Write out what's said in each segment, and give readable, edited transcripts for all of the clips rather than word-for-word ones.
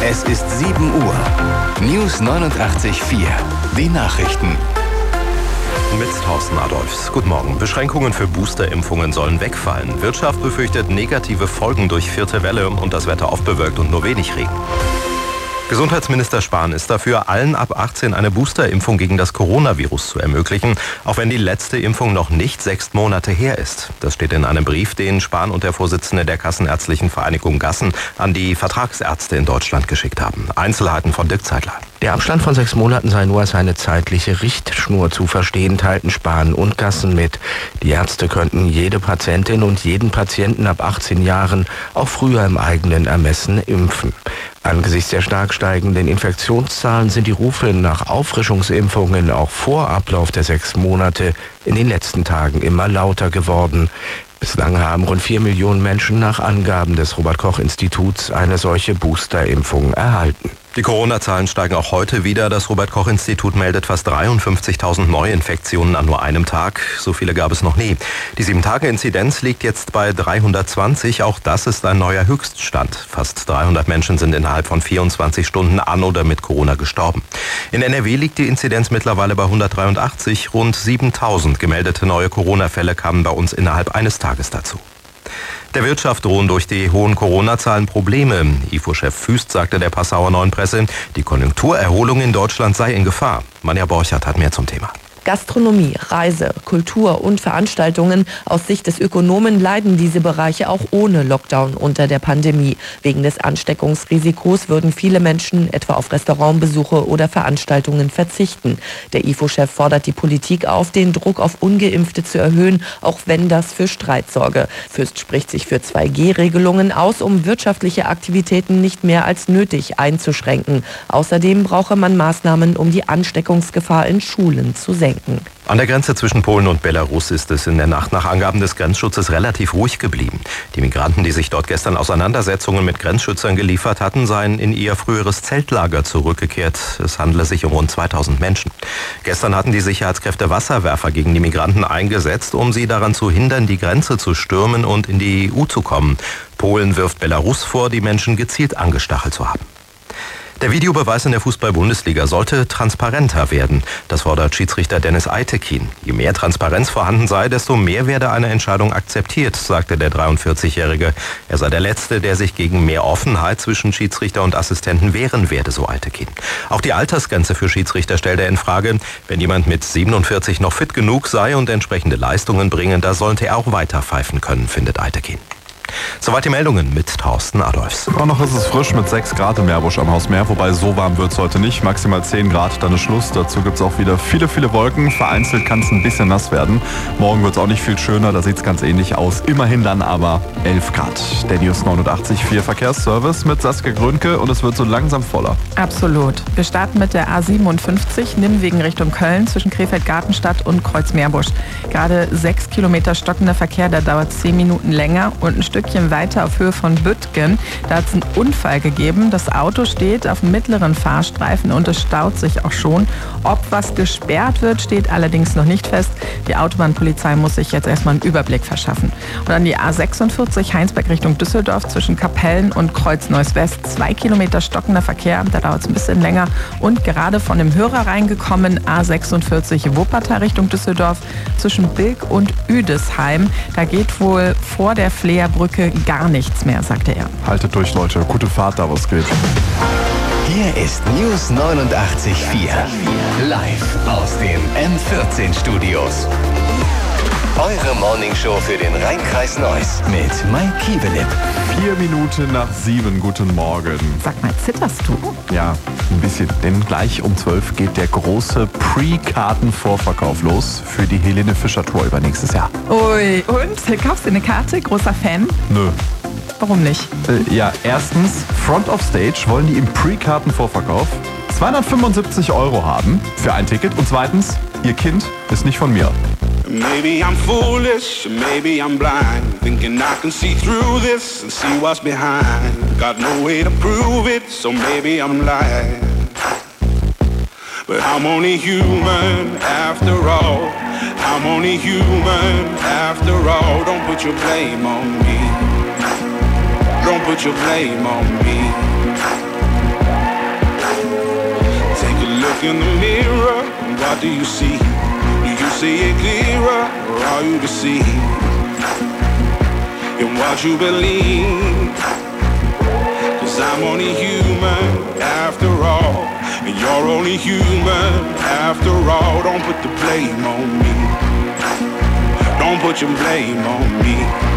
Es ist 7 Uhr. News 89.4. Die Nachrichten. Mit Thorsten Adolfs. Guten Morgen. Beschränkungen für Boosterimpfungen sollen wegfallen. Wirtschaft befürchtet negative Folgen durch 4. Welle und das Wetter oft bewölkt und nur wenig Regen. Gesundheitsminister Spahn ist dafür, allen ab 18 eine Boosterimpfung gegen das Coronavirus zu ermöglichen, auch wenn die letzte Impfung noch nicht 6 Monate her ist. Das steht in einem Brief, den Spahn und der Vorsitzende der Kassenärztlichen Vereinigung Gassen an die Vertragsärzte in Deutschland geschickt haben. Einzelheiten von Dirk Zeitler. Der Abstand von 6 Monaten sei nur als eine zeitliche Richtschnur zu verstehen, teilten Spahn und Gassen mit. Die Ärzte könnten jede Patientin und jeden Patienten ab 18 Jahren auch früher im eigenen Ermessen impfen. Angesichts der stark steigenden Infektionszahlen sind die Rufe nach Auffrischungsimpfungen auch vor Ablauf der 6 Monate in den letzten Tagen immer lauter geworden. Bislang haben rund 4 Millionen Menschen nach Angaben des Robert-Koch-Instituts eine solche Boosterimpfung erhalten. Die Corona-Zahlen steigen auch heute wieder. Das Robert-Koch-Institut meldet fast 53.000 Neuinfektionen an nur einem Tag. So viele gab es noch nie. Die 7-Tage-Inzidenz liegt jetzt bei 320. Auch das ist ein neuer Höchststand. Fast 300 Menschen sind innerhalb von 24 Stunden an oder mit Corona gestorben. In NRW liegt die Inzidenz mittlerweile bei 183. Rund 7.000 gemeldete neue Corona-Fälle kamen bei uns innerhalb eines Tages dazu. Der Wirtschaft drohen durch die hohen Corona-Zahlen Probleme. IFO-Chef Füst sagte der Passauer Neuen Presse, die Konjunkturerholung in Deutschland sei in Gefahr. Manja Borchert hat mehr zum Thema. Gastronomie, Reise, Kultur und Veranstaltungen. Aus Sicht des Ökonomen leiden diese Bereiche auch ohne Lockdown unter der Pandemie. Wegen des Ansteckungsrisikos würden viele Menschen etwa auf Restaurantbesuche oder Veranstaltungen verzichten. Der IFO-Chef fordert die Politik auf, den Druck auf Ungeimpfte zu erhöhen, auch wenn das für Streit sorge. Fürst spricht sich für 2G-Regelungen aus, um wirtschaftliche Aktivitäten nicht mehr als nötig einzuschränken. Außerdem brauche man Maßnahmen, um die Ansteckungsgefahr in Schulen zu senken. An der Grenze zwischen Polen und Belarus ist es in der Nacht nach Angaben des Grenzschutzes relativ ruhig geblieben. Die Migranten, die sich dort gestern Auseinandersetzungen mit Grenzschützern geliefert hatten, seien in ihr früheres Zeltlager zurückgekehrt. Es handele sich um rund 2000 Menschen. Gestern hatten die Sicherheitskräfte Wasserwerfer gegen die Migranten eingesetzt, um sie daran zu hindern, die Grenze zu stürmen und in die EU zu kommen. Polen wirft Belarus vor, die Menschen gezielt angestachelt zu haben. Der Videobeweis in der Fußball-Bundesliga sollte transparenter werden. Das fordert Schiedsrichter Dennis Eitekin. Je mehr Transparenz vorhanden sei, desto mehr werde eine Entscheidung akzeptiert, sagte der 43-Jährige. Er sei der Letzte, der sich gegen mehr Offenheit zwischen Schiedsrichter und Assistenten wehren werde, so Eitekin. Auch die Altersgrenze für Schiedsrichter stellt er in Frage. Wenn jemand mit 47 noch fit genug sei und entsprechende Leistungen bringen, da sollte er auch weiter pfeifen können, findet Eitekin. Soweit die Meldungen mit Thorsten Adolfs. Auch noch ist es frisch mit 6 Grad im Meerbusch am Hausmeer, wobei so warm wird es heute nicht. Maximal 10 Grad, dann ist Schluss. Dazu gibt es auch wieder viele Wolken. Vereinzelt kann es ein bisschen nass werden. Morgen wird es auch nicht viel schöner, da sieht es ganz ähnlich aus. Immerhin dann aber 11 Grad. Der News 89.4 Verkehrsservice mit Saskia Grünke und es wird so langsam voller. Absolut. Wir starten mit der A57, Nimwegen Richtung Köln zwischen Krefeld-Gartenstadt und Kreuz-Meerbusch. Gerade 6 Kilometer stockender Verkehr, da dauert 10 Minuten länger und ein Stückchen weiter auf Höhe von Büttgen. Da hat es einen Unfall gegeben. Das Auto steht auf dem mittleren Fahrstreifen und es staut sich auch schon. Ob was gesperrt wird, steht allerdings noch nicht fest. Die Autobahnpolizei muss sich jetzt erstmal einen Überblick verschaffen. Und dann die A46 Heinsberg Richtung Düsseldorf zwischen Kapellen und Kreuz-Neuss-West. 2 Kilometer stockender Verkehr, da dauert es ein bisschen länger. Und gerade von dem Hörer reingekommen, A46 Wuppertal Richtung Düsseldorf zwischen Bilk und Üdesheim. Da geht wohl vor der Fleerbrücke gar nichts mehr, sagte er. Haltet durch, Leute. Gute Fahrt, da was geht. Hier ist News 89.4. Live aus den M14-Studios. Eure Morningshow für den Rheinkreis Neuss mit Mike Kievelip. 4 Minuten nach 7. Guten Morgen. Sag mal, zitterst du? Ja, ein bisschen. Denn gleich um 12 geht der große Pre-Karten-Vorverkauf los für die Helene Fischer Tour über nächstes Jahr. Ui, und? Kaufst du eine Karte? Großer Fan? Nö. Warum nicht? Ja, erstens, Front of Stage wollen die im Pre-Karten-Vorverkauf 275 € haben für ein Ticket. Und zweitens, ihr Kind ist nicht von mir. Maybe I'm foolish, maybe I'm blind, thinking I can see through this and see what's behind. Got no way to prove it, so maybe I'm lying. But I'm only human after all. I'm only human after all. Don't put your blame on me. Don't put your blame on me. Look in the mirror, what do you see? Do you see it clearer, or are you deceived in what you believe? 'Cause I'm only human after all, and you're only human after all. Don't put the blame on me. Don't put your blame on me.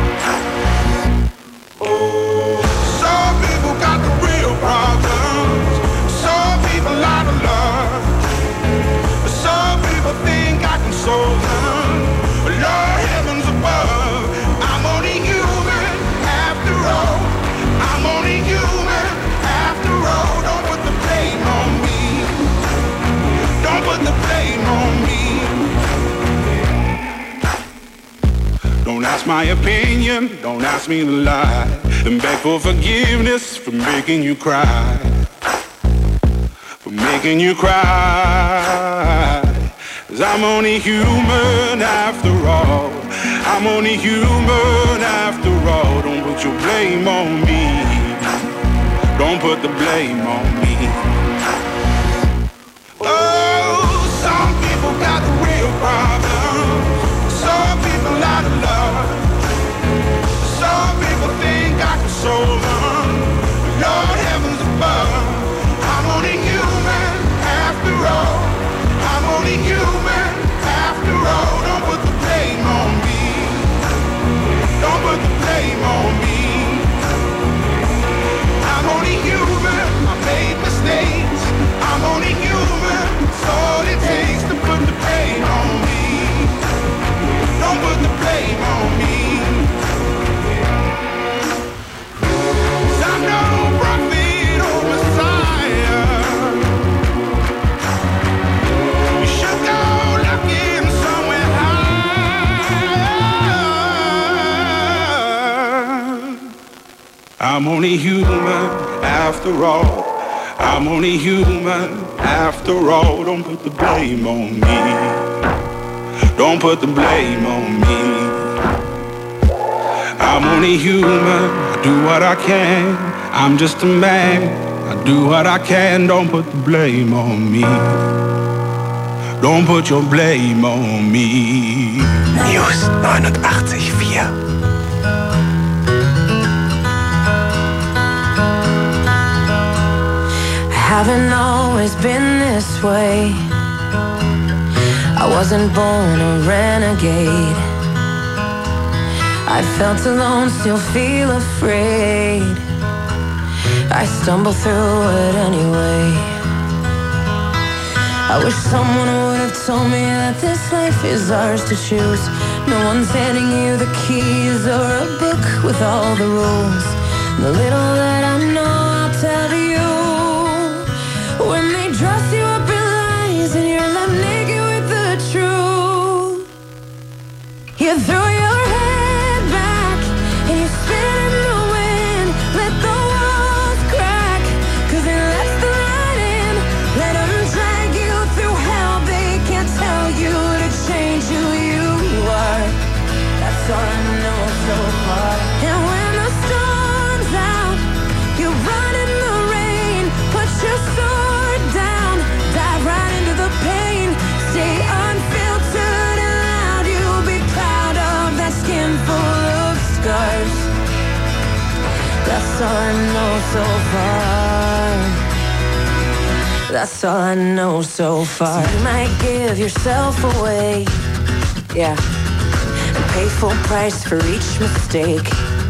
Some people got the real problems. Some people out of love. Some people think I can solve them. But Lord, heavens above, I'm only human after all. I'm only human after all. Don't put the blame on me. Don't put the blame on me. Don't ask my opinion, don't ask me to lie, and beg for forgiveness for making you cry. For making you cry. 'Cause I'm only human after all. I'm only human after all. Don't put your blame on me. Don't put the blame on me. Oh, some people got the real problem. Some people out of love. Some people think I can solve them. Lord, heavens above, I'm only human after all. I'm only human after all. Don't put the blame on me. Don't put the blame on me. I'm only human, I made mistakes. I'm only human, it's all it takes to put the blame on me. Don't put the blame on me. 'Cause I'm no prophet or Messiah. You should go looking somewhere high. I'm only human after all. I'm only human after all. Don't put the blame on me. Don't put the blame on me. I'm only human, I do what I can. I'm just a man, I do what I can. Don't put the blame on me. Don't put your blame on me. News 89.4. Haven't always been this way. I wasn't born a renegade. I felt alone, still feel afraid. I stumble through it anyway. I wish someone would have told me that this life is ours to choose. No one's handing you the keys or a book with all the rules. The little that I know, I'll tell you. When they dress you up in lies and you're left naked with the truth, you throw your head back and you spin in the wind. Let the walls crack, 'cause it lets the light in. Let them drag you through hell. They can't tell you to change who you are. That's all I know so far. And when the storm's out, you run in the rain. Put your sword down, dive right into the pain. Stay unfiltered and loud. You'll be proud of that skin full of scars. That's all I know so far. That's all I know so far. So you might give yourself away, yeah, and pay full price for each mistake.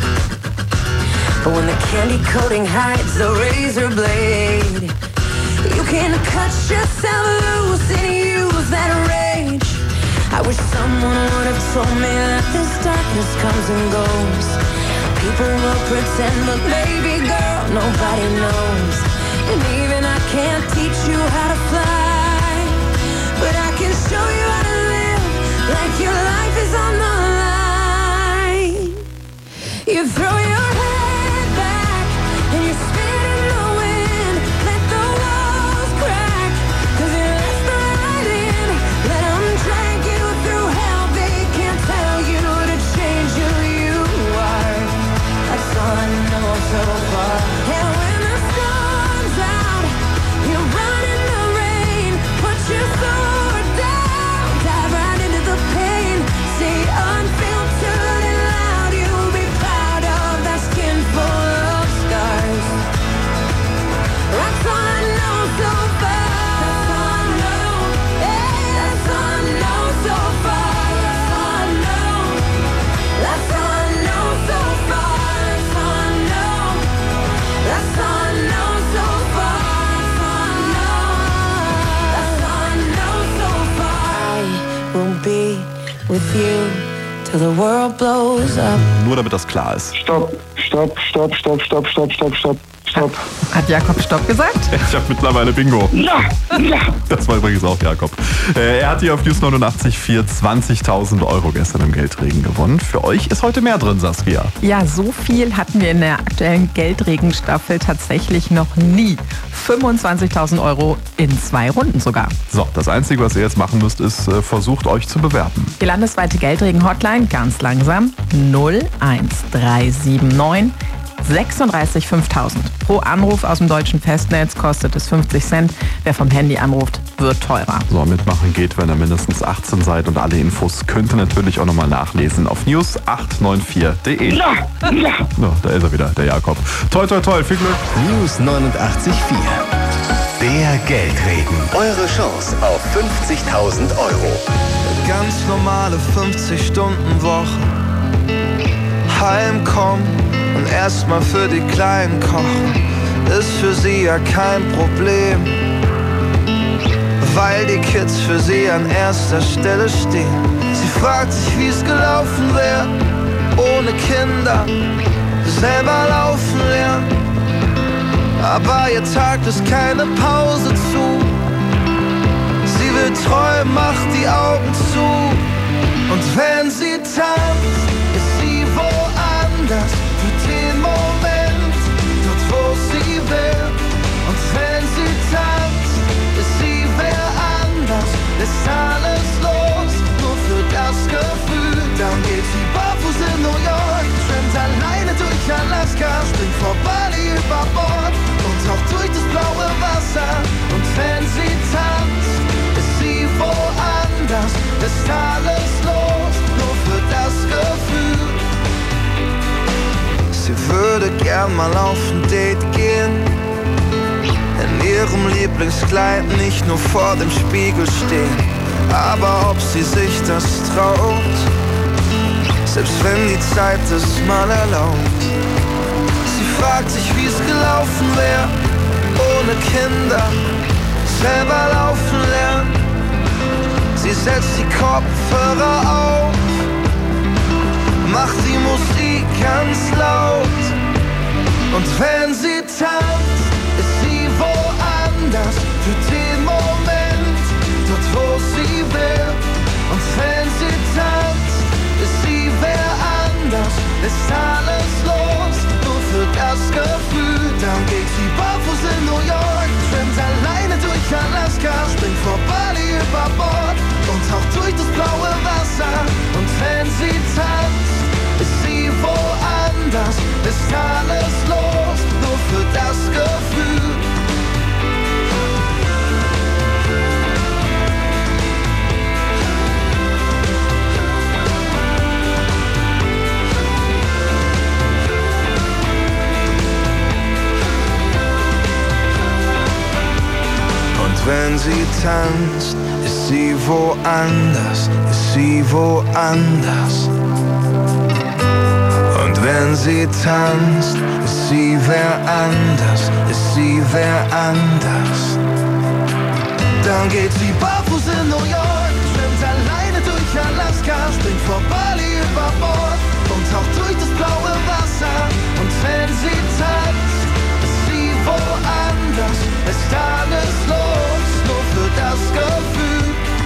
But when the candy coating hides the razor blade, you can cut yourself loose and use that rage. I wish someone would have told me that this darkness comes and goes. People will pretend, but baby girl, nobody knows. And even I can't teach you how to fly, but I can show you how to live like your life is on the line. You throw your head back and you spin in the wind. Let the walls crack, 'cause it lets the light in. Let them drag you through hell. They can't tell you to change who you are. That's all I know so far. And when the storm's out, you run in the rain. with you till the world blows up. Nur damit das klar ist. Stopp. Hat Jakob Stopp gesagt? Ich habe mittlerweile Bingo. Ja. Das war übrigens auch Jakob. Er hat hier auf News 89.4 20.000 Euro gestern im Geldregen gewonnen. Für euch ist heute mehr drin, Saskia. Ja, so viel hatten wir in der aktuellen Geldregenstaffel tatsächlich noch nie. 25.000 Euro in 2 Runden sogar. So, das Einzige, was ihr jetzt machen müsst, ist, versucht euch zu bewerben. Die landesweite Geldregen-Hotline, ganz langsam, 01379 36 5000. Pro Anruf aus dem deutschen Festnetz kostet es 50 Cent. Wer vom Handy anruft, wird teurer. So, mitmachen geht, wenn ihr mindestens 18 seid. Und alle Infos könnt ihr natürlich auch nochmal nachlesen auf news894.de. Ja. No, da ist er wieder, der Jakob. Toi, toi, toi, viel Glück. News 89.4. Der Geldregen. Eure Chance auf 50.000 Euro. Ganz normale 50-Stunden-Woche. Heimkommen und erstmal für die Kleinen kochen, ist für sie ja kein Problem, weil die Kids für sie an erster Stelle stehen. Sie fragt sich, wie es gelaufen wäre, ohne Kinder, selber laufen lernen. Aber ihr Tag ist keine Pause zu. Sie will träumen, macht die Augen zu. Und wenn sie tanzt, ist sie woanders. Für den Moment, dort wo sie will. Und wenn sie tanzt, ist sie wer anders. Ist alles los, nur für das Gefühl. Dann geht sie barfuß in New York, schwimmt alleine durch Alaska, springt vor Bali über Bord und taucht durch das blaue Wasser. Und wenn sie tanzt, ist sie woanders. Ist alles los, nur für das Gefühl. Sie würde gern mal auf ein Date gehen, in ihrem Lieblingskleid, nicht nur vor dem Spiegel stehen. Aber ob sie sich das traut, selbst wenn die Zeit es mal erlaubt. Sie fragt sich, wie es gelaufen wäre, ohne Kinder, selber laufen lernen. Sie setzt die Kopfhörer auf, macht die Musik ganz laut. Und wenn sie tanzt, ist sie woanders. Für den Moment, dort wo sie will. Und wenn sie tanzt, ist sie wer anders. Ist alles los, nur für das Gefühl. Dann geht sie barfuß in New York, schwimmt alleine durch Alaska, springt vor Bali über Bord und taucht durch das blaue Wasser. Und wenn sie tanzt, ist sie woanders. Ist alles los, nur für das Gefühl. Wenn sie tanzt, ist sie woanders, ist sie woanders. Und wenn sie tanzt, ist sie wer anders, ist sie wer anders. Dann geht sie barfuß in New York, schwimmt alleine durch Alaska, springt vor Bali über Bord und taucht durch das blaue Wasser. Und wenn sie tanzt, ist sie woanders, ist alles los, nur für das Gefühl.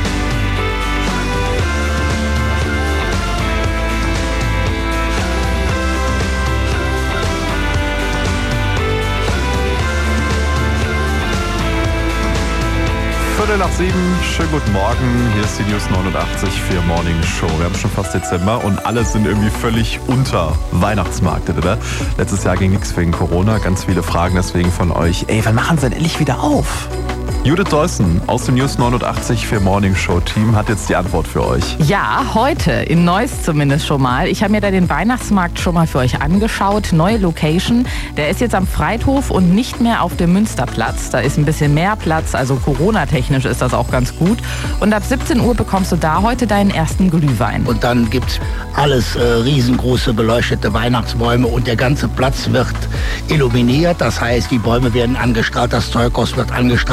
Viertel nach 7, schönen guten Morgen, hier ist die News 89 für Morning Show. Wir haben schon fast Dezember und alle sind irgendwie völlig unter Weihnachtsmarkt, oder? Letztes Jahr ging nichts wegen Corona, ganz viele Fragen deswegen von euch. Ey, wann machen sie denn endlich wieder auf? Judith Deussen aus dem News 89 für Morning Show Team hat jetzt die Antwort für euch. Ja, heute, in Neuss zumindest schon mal. Ich habe mir da den Weihnachtsmarkt schon mal für euch angeschaut. Neue Location. Der ist jetzt am Freithof und nicht mehr auf dem Münsterplatz. Da ist ein bisschen mehr Platz, also Corona-technisch ist das auch ganz gut. Und ab 17 Uhr bekommst du da heute deinen ersten Glühwein. Und dann gibt's alles riesengroße beleuchtete Weihnachtsbäume und der ganze Platz wird illuminiert. Das heißt, die Bäume werden angestrahlt, das Zeughaus wird angestrahlt, unser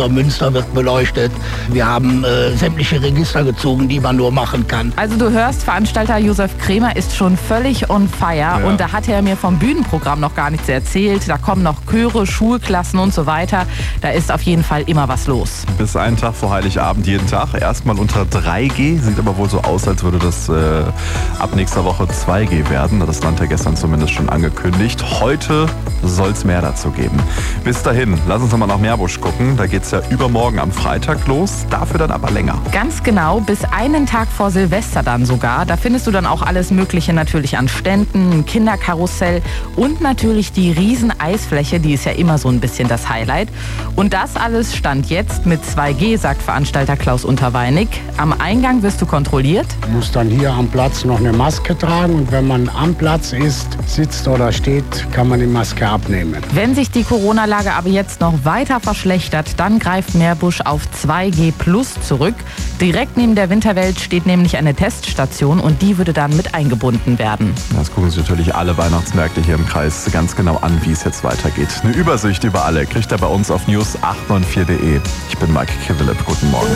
Münster wird beleuchtet. Wir haben sämtliche Register gezogen, die man nur machen kann. Also du hörst, Veranstalter Josef Krämer ist schon völlig on fire. Ja. Und da hat er mir vom Bühnenprogramm noch gar nichts erzählt. Da kommen noch Chöre, Schulklassen und so weiter. Da ist auf jeden Fall immer was los. Bis einen Tag vor Heiligabend jeden Tag. Erstmal unter 3G. Sieht aber wohl so aus, als würde das ab nächster Woche 2G werden. Das Land ja gestern zumindest schon angekündigt. Heute soll es mehr dazu geben. Bis dahin, lass uns nochmal nach Meerbusch gucken. Da geht es ja übermorgen am Freitag los. Dafür dann aber länger. Ganz genau, bis einen Tag vor Silvester dann sogar. Da findest du dann auch alles Mögliche natürlich an Ständen, ein Kinderkarussell und natürlich die riesen Eisfläche, die ist ja immer so ein bisschen das Highlight. Und das alles stand jetzt mit 2G, sagt Veranstalter Klaus Unterweinig. Am Eingang wirst du kontrolliert. Du musst dann hier am Platz noch eine Maske tragen und wenn man am Platz ist, sitzt oder steht, kann man die Maske abnehmen. Wenn sich die Corona-Lage aber jetzt noch weiter verschlechtert, dann greift Meerbusch auf 2G Plus zurück. Direkt neben der Winterwelt steht nämlich eine Teststation und die würde dann mit eingebunden werden. Das gucken sich natürlich alle Weihnachtsmärkte hier im Kreis ganz genau an, wie es jetzt weitergeht. Eine Übersicht über alle kriegt ihr bei uns auf news894.de. Ich bin Mike Kivelip. Guten Morgen.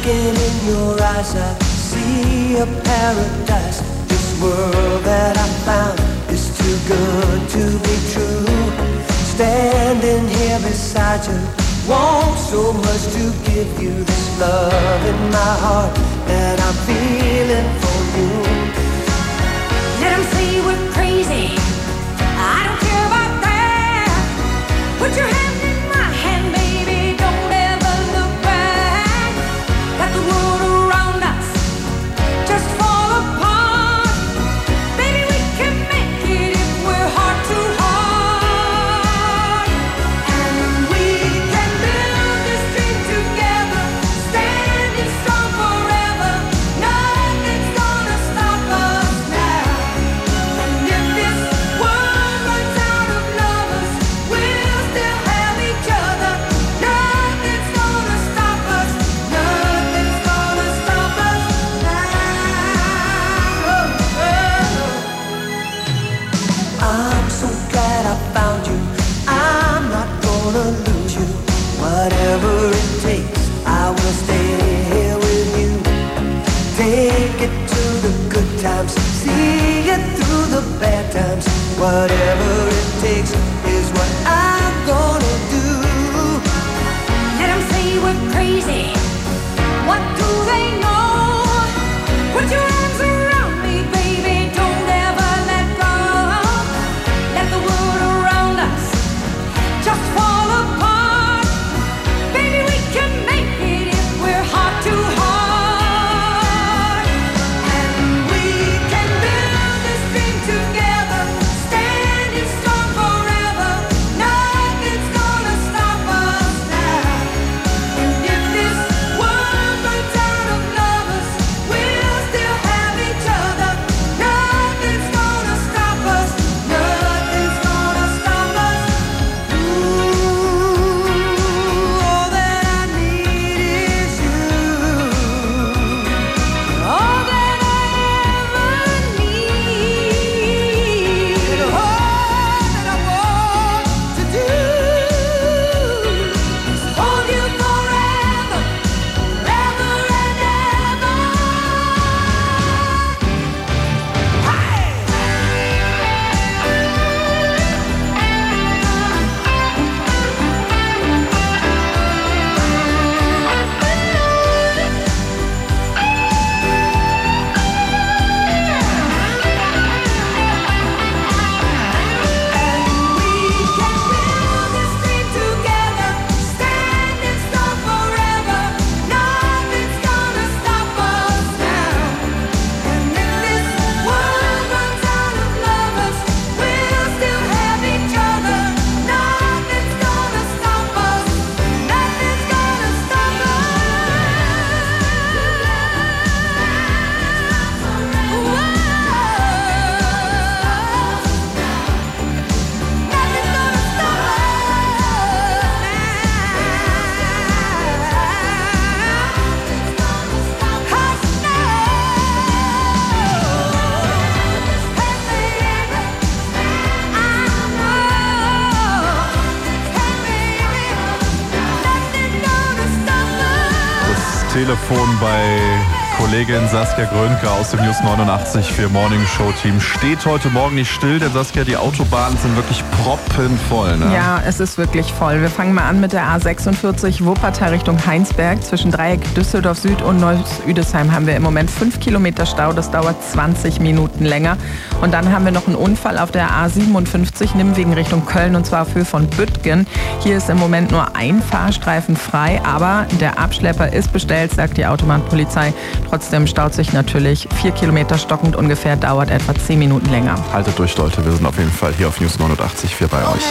Standing here beside you, want so much to give you this love in my heart that I'm feeling for you. Let 'em say we're crazy, I don't care about that. Put your hand in my hand, baby, don't ever look back. Let the world around us just fall apart. Baby, we can make it if we're heart to heart. Whatever it takes, I will stay here with you. Take it to the good times, see it through the bad times. Whatever it takes is what I'm gonna do. Let 'em say we're crazy, what do they know? Put your arms around me, baby, don't ever let go. Let the world around us just fall apart. And we can build this dream together, standing Telefon bei Kollegin Saskia Grönke aus dem News 89 für Morning Show Team. Steht heute Morgen nicht still, denn Saskia, die Autobahnen sind wirklich proppenvoll, ne? Ja, es ist wirklich voll. Wir fangen mal an mit der A46 Wuppertal Richtung Heinsberg. Zwischen Dreieck Düsseldorf Süd und Neuss-Üdesheim haben wir im Moment 5 Kilometer Stau. Das dauert 20 Minuten länger. Und dann haben wir noch einen Unfall auf der A57 Nimwegen Richtung Köln, und zwar auf Höhe von Büttgen. Hier ist im Moment nur ein Fahrstreifen frei, aber der Abschlepper ist bestellt, sagt die Autobahnpolizei. Trotzdem staut sich natürlich 4 Kilometer stockend ungefähr, dauert etwa 10 Minuten länger. Haltet durch, Leute, wir sind auf jeden Fall hier auf News 89.4 bei euch.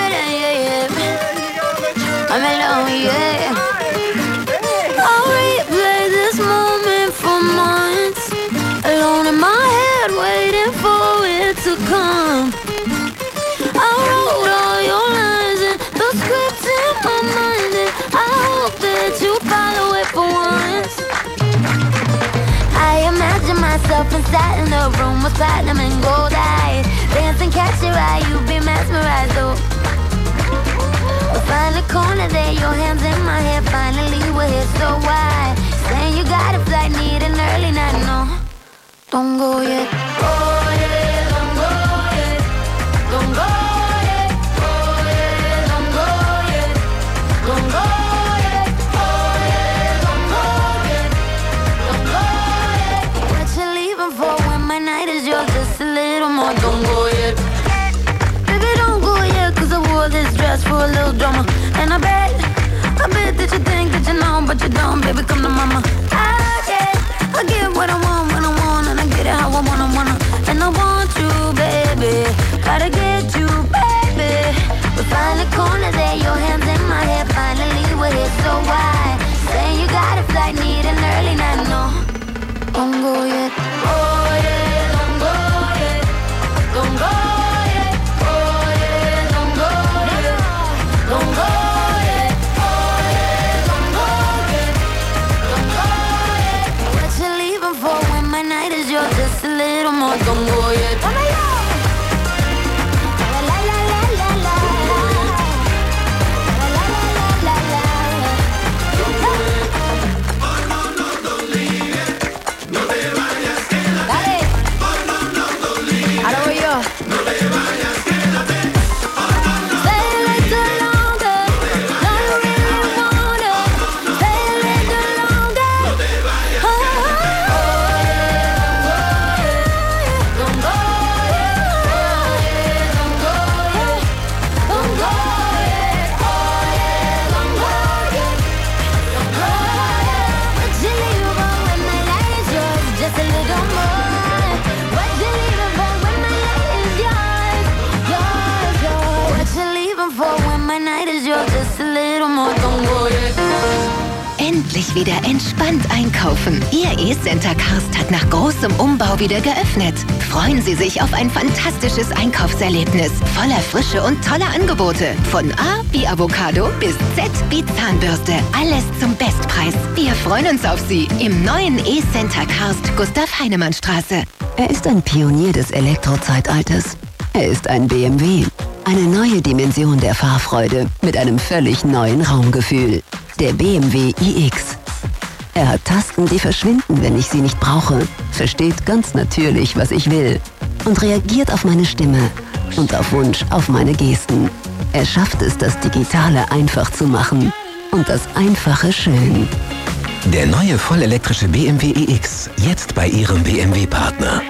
Myself inside in a room with platinum and gold eyes. Dance and catch your eye, you be mesmerized, oh. We'll find a corner there, your hands in my hair. Finally we're here, so why? Saying you got a flight, need an early night, no. Don't go yet. Oh yeah, don't go yet. Don't go yet. Oh yeah, don't go yet. Don't go yet. Don't go yet. Baby, don't go yet, cause I wore this dress for a little drama. And I bet that you think that you know, but you don't, baby, come to mama. I get what I want when I want, and I get it how I wanna. And I want you, baby, gotta get you, baby. We find a corner there, your hands in my hair. Finally we're here, so why? Saying you got a flight, need an early night, no. Don't go yet. Oh yeah, don't go yet. Don't go yet, oh yeah, don't go yet, don't go yet, oh yeah, don't go yet, don't go yet. What you leaving for when my night is yours? Just a little more, don't go yet. Endlich wieder entspannt einkaufen. Ihr E-Center Karst hat nach großem Umbau wieder geöffnet. Freuen Sie sich auf ein fantastisches Einkaufserlebnis voller Frische und toller Angebote. Von A wie Avocado bis Z wie Zahnbürste. Alles zum Bestpreis. Wir freuen uns auf Sie im neuen E-Center Karst, Gustav-Heinemann-Straße. Er ist ein Pionier des Elektrozeitalters. Er ist ein BMW. Eine neue Dimension der Fahrfreude mit einem völlig neuen Raumgefühl. Der BMW iX. Er hat Tasten, die verschwinden, wenn ich sie nicht brauche, versteht ganz natürlich, was ich will und reagiert auf meine Stimme und auf Wunsch auf meine Gesten. Er schafft es, das Digitale einfach zu machen und das Einfache schön. Der neue vollelektrische BMW iX, jetzt bei Ihrem BMW-Partner.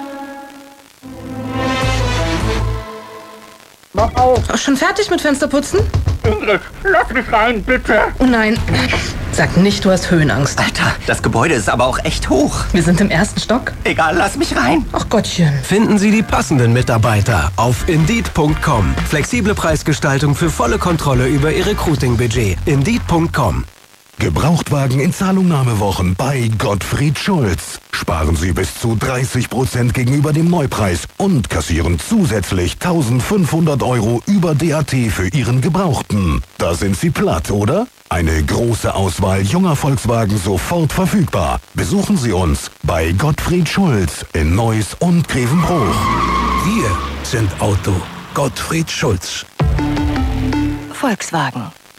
Mach auf! Schon fertig mit Fensterputzen? Ingrid, lass mich rein, bitte! Oh nein, sag nicht, du hast Höhenangst. Alter, das Gebäude ist aber auch echt hoch. Wir sind im 1. Stock. Egal, lass mich rein. Ach Gottchen. Finden Sie die passenden Mitarbeiter auf Indeed.com. Flexible Preisgestaltung für volle Kontrolle über Ihr Recruiting-Budget. Indeed.com. Gebrauchtwagen in Zahlungnahmewochen bei Gottfried Schulz. Sparen Sie bis zu 30% gegenüber dem Neupreis und kassieren zusätzlich 1.500 € über DAT für Ihren Gebrauchten. Da sind Sie platt, oder? Eine große Auswahl junger Volkswagen sofort verfügbar. Besuchen Sie uns bei Gottfried Schulz in Neuss und Grevenbruch. Wir sind Auto. Gottfried Schulz. Volkswagen.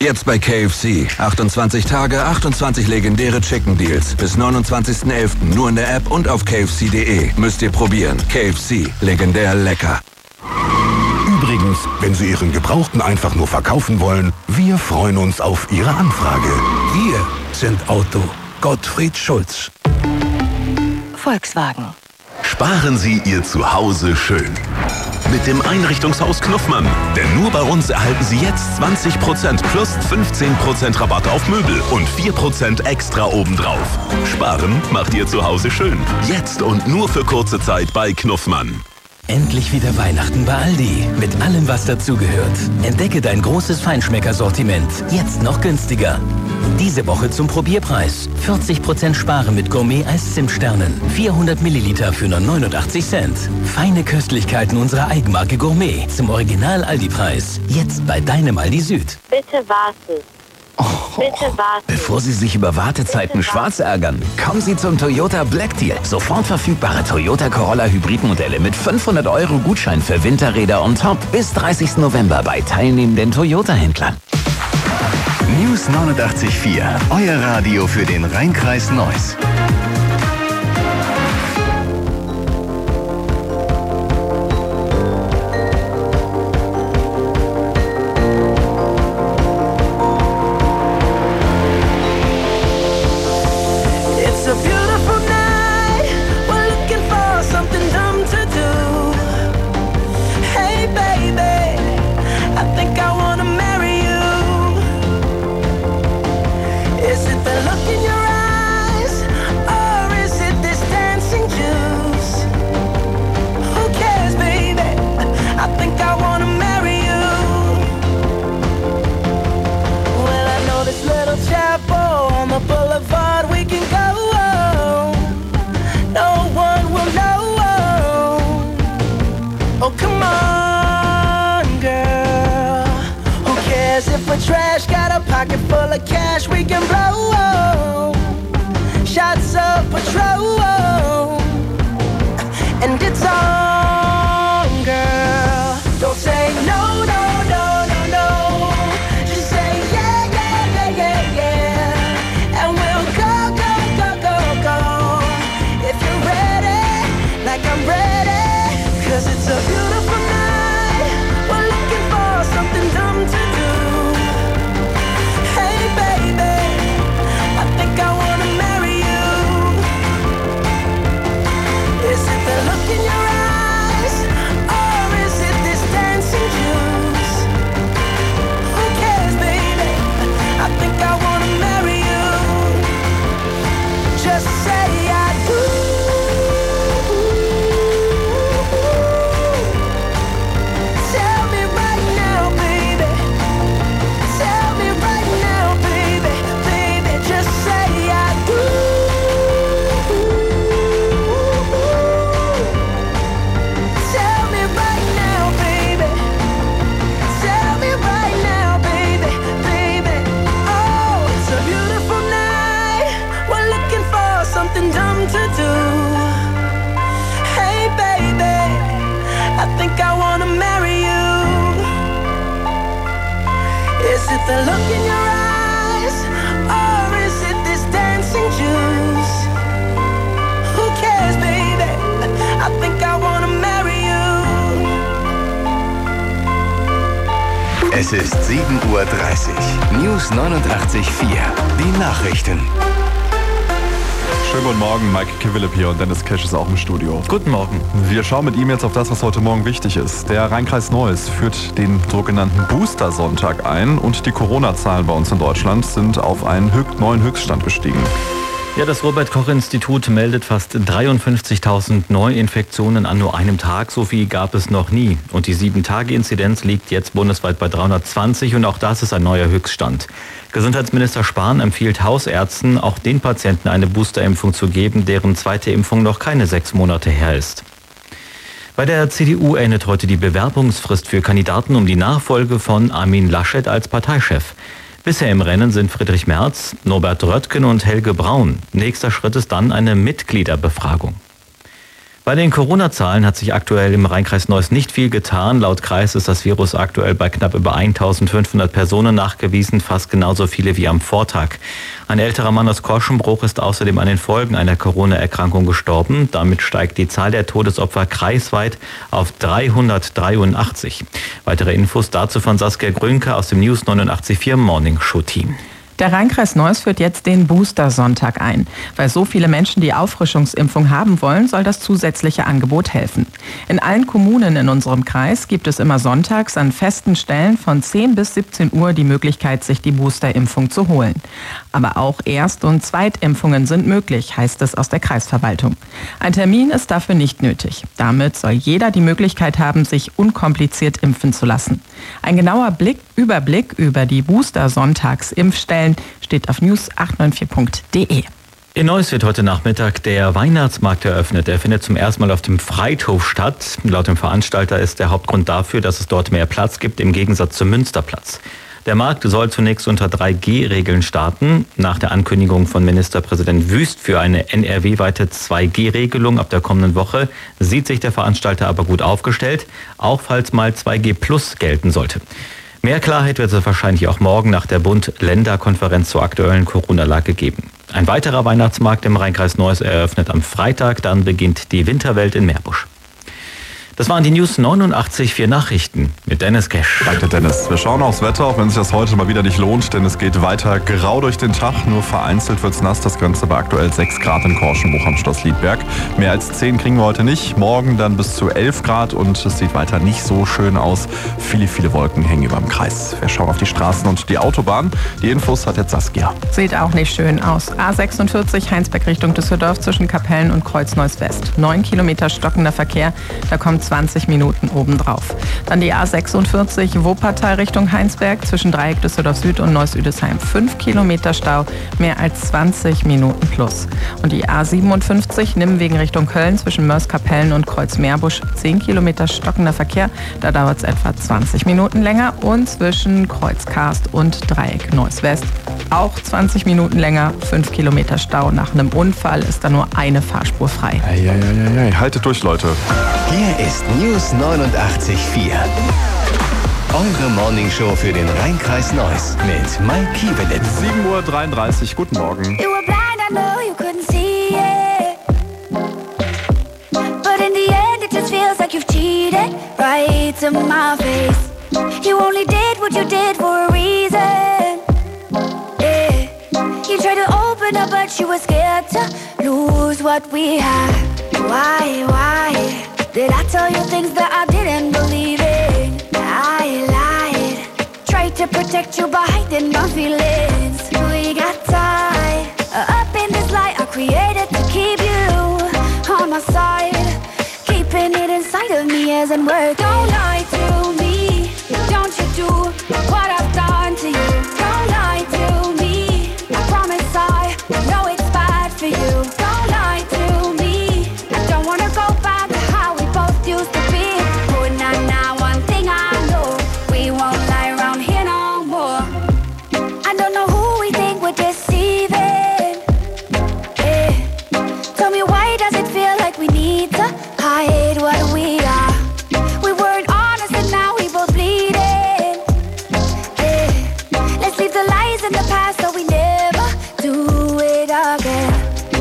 Jetzt bei KFC. 28 Tage, 28 legendäre Chicken Deals. Bis 29.11. nur in der App und auf kfc.de. Müsst ihr probieren. KFC. Legendär lecker. Übrigens, wenn Sie Ihren Gebrauchten einfach nur verkaufen wollen, wir freuen uns auf Ihre Anfrage. Wir sind Auto Gottfried Schulz. Volkswagen. Sparen Sie Ihr Zuhause schön. Mit dem Einrichtungshaus Knuffmann. Denn nur bei uns erhalten Sie jetzt 20% plus 15% Rabatt auf Möbel und 4% extra obendrauf. Sparen macht Ihr Zuhause schön. Jetzt und nur für kurze Zeit bei Knuffmann. Endlich wieder Weihnachten bei Aldi. Mit allem, was dazugehört. Entdecke dein großes Feinschmeckersortiment. Jetzt noch günstiger. Diese Woche zum Probierpreis. 40% Sparen mit Gourmet-Eis-Zimtsternen. 400 Milliliter für nur 89 Cent. Feine Köstlichkeiten unserer Eigenmarke Gourmet. Zum Original-Aldi-Preis. Jetzt bei deinem Aldi Süd. Bitte warten. Bitte warten. Bevor Sie sich über Wartezeiten schwarz ärgern, kommen Sie zum Toyota Black Deal. Sofort verfügbare Toyota Corolla Hybridmodelle mit 500 € Gutschein für Winterräder on top bis 30. November bei teilnehmenden Toyota-Händlern. News 89.4, euer Radio für den Rheinkreis Neuss. Trash, got a pocket full of cash we can blow. Shots of patrol, and it's on, girl. Don't say no, no, no, no, no. Just say yeah, yeah, yeah, yeah, yeah. And we'll go, go, go, go, go. If you're ready, like I'm ready, 'cause it's a beautiful night. We're looking for something dumb to do. The look in your eyes, or is it this dancing juice? Who cares, baby? I think I wanna marry you. Es ist 7:30 Uhr. News 89.4. Die Nachrichten. Schönen guten Morgen, Mike Kivillip hier und Dennis Kesch ist auch im Studio. Guten Morgen. Wir schauen mit ihm jetzt auf das, was heute Morgen wichtig ist. Der Rheinkreis Neuss führt den sogenannten Booster-Sonntag ein und die Corona-Zahlen bei uns in Deutschland sind auf einen neuen Höchststand gestiegen. Ja, das Robert-Koch-Institut meldet fast 53.000 Neuinfektionen an nur einem Tag. So viel gab es noch nie. Und die 7-Tage-Inzidenz liegt jetzt bundesweit bei 320 und auch das ist ein neuer Höchststand. Gesundheitsminister Spahn empfiehlt Hausärzten, auch den Patienten eine Boosterimpfung zu geben, deren zweite Impfung noch keine 6 Monate her ist. Bei der CDU endet heute die Bewerbungsfrist für Kandidaten um die Nachfolge von Armin Laschet als Parteichef. Bisher im Rennen sind Friedrich Merz, Norbert Röttgen und Helge Braun. Nächster Schritt ist dann eine Mitgliederbefragung. Bei den Corona-Zahlen hat sich aktuell im Rheinkreis Neuss nicht viel getan. Laut Kreis ist das Virus aktuell bei knapp über 1500 Personen nachgewiesen, fast genauso viele wie am Vortag. Ein älterer Mann aus Korschenbruch ist außerdem an den Folgen einer Corona-Erkrankung gestorben. Damit steigt die Zahl der Todesopfer kreisweit auf 383. Weitere Infos dazu von Saskia Grünke aus dem News 89.4 Morning Show Team. Der Rheinkreis Neuss führt jetzt den Booster-Sonntag ein. Weil so viele Menschen die Auffrischungsimpfung haben wollen, soll das zusätzliche Angebot helfen. In allen Kommunen in unserem Kreis gibt es immer sonntags an festen Stellen von 10 bis 17 Uhr die Möglichkeit, sich die Boosterimpfung zu holen. Aber auch Erst- und Zweitimpfungen sind möglich, heißt es aus der Kreisverwaltung. Ein Termin ist dafür nicht nötig. Damit soll jeder die Möglichkeit haben, sich unkompliziert impfen zu lassen. Ein genauer Überblick über die Booster-Sonntags-Impfstellen steht auf news894.de. In Neuss wird heute Nachmittag der Weihnachtsmarkt eröffnet. Er findet zum ersten Mal auf dem Freithof statt. Laut dem Veranstalter ist der Hauptgrund dafür, dass es dort mehr Platz gibt, im Gegensatz zum Münsterplatz. Der Markt soll zunächst unter 3G-Regeln starten. Nach der Ankündigung von Ministerpräsident Wüst für eine NRW-weite 2G-Regelung ab der kommenden Woche sieht sich der Veranstalter aber gut aufgestellt, auch falls mal 2G Plus gelten sollte. Mehr Klarheit wird es wahrscheinlich auch morgen nach der Bund-Länder-Konferenz zur aktuellen Corona-Lage geben. Ein weiterer Weihnachtsmarkt im Rheinkreis Neuss eröffnet am Freitag, dann beginnt die Winterwelt in Meerbusch. Das waren die News 89.4 Nachrichten mit Dennis Cash. Danke, Dennis. Wir schauen aufs Wetter, auch wenn sich das heute mal wieder nicht lohnt, denn es geht weiter grau durch den Tag. Nur vereinzelt wird's nass. Das Ganze bei aktuell 6 Grad in Korschenbruch am Schloss Liedberg. Mehr als 10 kriegen wir heute nicht. Morgen dann bis zu 11 Grad und es sieht weiter nicht so schön aus. Viele Wolken hängen über dem Kreis. Wir schauen auf die Straßen und die Autobahn. Die Infos hat jetzt Saskia. Sieht auch nicht schön aus. A46 Heinsberg Richtung Düsseldorf zwischen Kapellen und Kreuz-Neuss West. 9 Kilometer stockender Verkehr. Da kommt 20 Minuten obendrauf. Dann die A46 Wuppertal Richtung Heinsberg zwischen Dreieck Düsseldorf Süd und Neuss-Üdesheim. 5 Kilometer Stau, mehr als 20 Minuten plus. Und die A57 Nimwegen Richtung Köln zwischen Mörs-Kapellen und Kreuz-Meerbusch. 10 Kilometer stockender Verkehr, da dauert es etwa 20 Minuten länger. Und zwischen Kreuz-Karst und Dreieck Neuss-West auch 20 Minuten länger. 5 Kilometer Stau. Nach einem Unfall ist da nur eine Fahrspur frei. Haltet durch, Leute. Hier ist News 89.4. Eure Morningshow für den Rheinkreis Neuss mit Mike Kiebenitz. 7:33 Uhr, guten Morgen. You were blind, I know you couldn't see it. But in the end it just feels like you've cheated right to my face. You only did what you did for a reason. Yeah. You tried to open up but you were scared to lose what we had. Why did I tell you things that I didn't believe in? I lied, tried to protect you by hiding my feelings. We got tied up in this lie I created to keep you on my side. Keeping it inside of me isn't worth it. Don't lie to me, don't you do what I've done to you. Don't lie to me, I promise I know it's bad for you. Don't lie to me, I don't wanna go back to how we both used to be. Oh, now one thing I know, we won't lie around here no more. I don't know who we think we're deceiving. Yeah. Tell me, why does it feel like we need to hide what we are? We weren't honest and now we both bleeding. Yeah. Let's leave the lies in the past so we never do it again.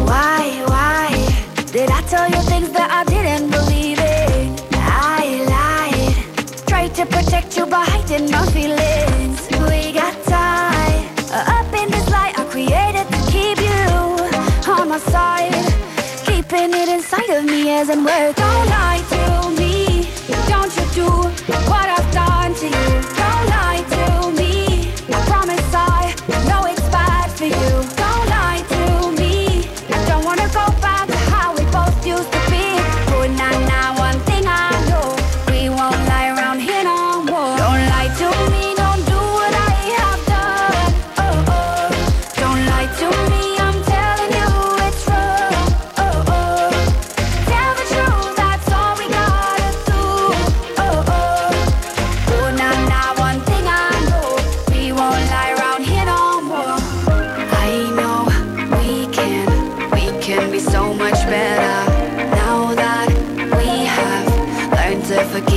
Why did I tell you things that I didn't believe in? I lied, tried to protect you by hiding my feelings. We got tied up in this lie I created to keep you on my side. Keeping it inside of me isn't worth. Don't lie to me, don't you do what I've done to you. Don't lie to me, I promise I know it's bad for you. Don't lie to me, I don't wanna go back to how we both used to be. Oh, now one thing I know, we won't lie around here no more. Don't lie to me, don't do what I have done. Oh, don't lie to me, I'm telling you it's wrong. Oh, tell the truth, that's all we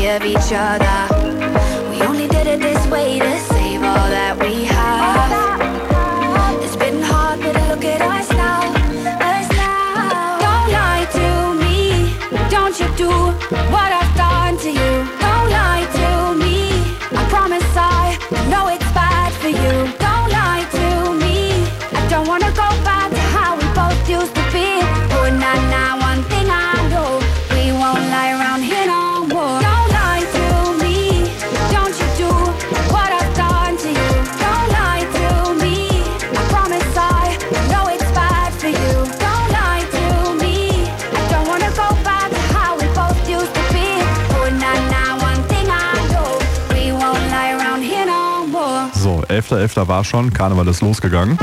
mercy of each other. We only did it this way to save all that we have. It's been hard, but look at us now. Don't lie to me, don't you do what I've done to you. Don't lie to me, I promise I know it's bad for you. Don't lie to me, I don't wanna go back to how we both used to be. Oh, nah, one thing I know, we won't lie around here no more. Don't lie to me, don't you do what I've done to you. Don't lie to me, I promise I know it's bad for you. Don't lie to me, I don't wanna go back to how we both used to be. Oh, nah, one thing I know, we won't lie around here no more. So, 11.11. war schon, Karneval ist losgegangen.